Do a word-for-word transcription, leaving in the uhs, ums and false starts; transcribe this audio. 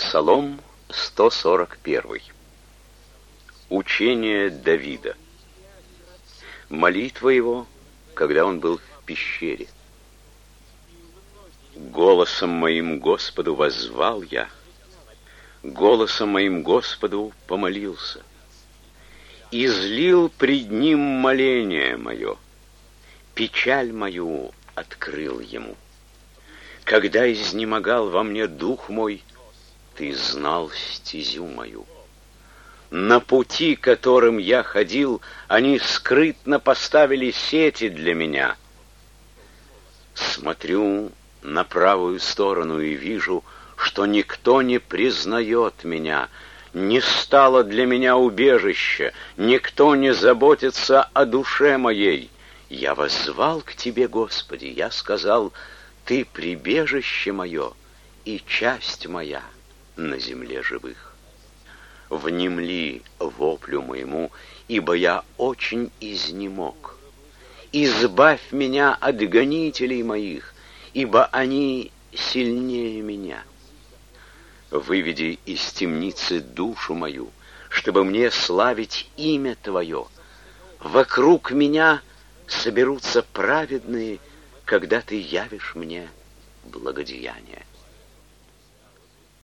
Псалом сто сорок один. Учение Давида. Молитва его, когда он был в пещере. Голосом моим Господу воззвал я, голосом моим Господу помолился, излил пред ним моление мое, печаль мою открыл ему. Когда изнемогал во мне дух мой, ты знал стезю мою. На пути, которым я ходил, они скрытно поставили сети для меня. Смотрю на правую сторону и вижу, что никто не признает меня, не стало для меня убежища, никто не заботится о душе моей. Я воззвал к Тебе, Господи, я сказал: Ты прибежище мое и часть моя на земле живых. Внемли воплю моему, ибо я очень изнемог. Избавь меня от гонителей моих, ибо они сильнее меня. Выведи из темницы душу мою, чтобы мне славить имя Твое. Вокруг меня соберутся праведные, когда Ты явишь мне благодеяние.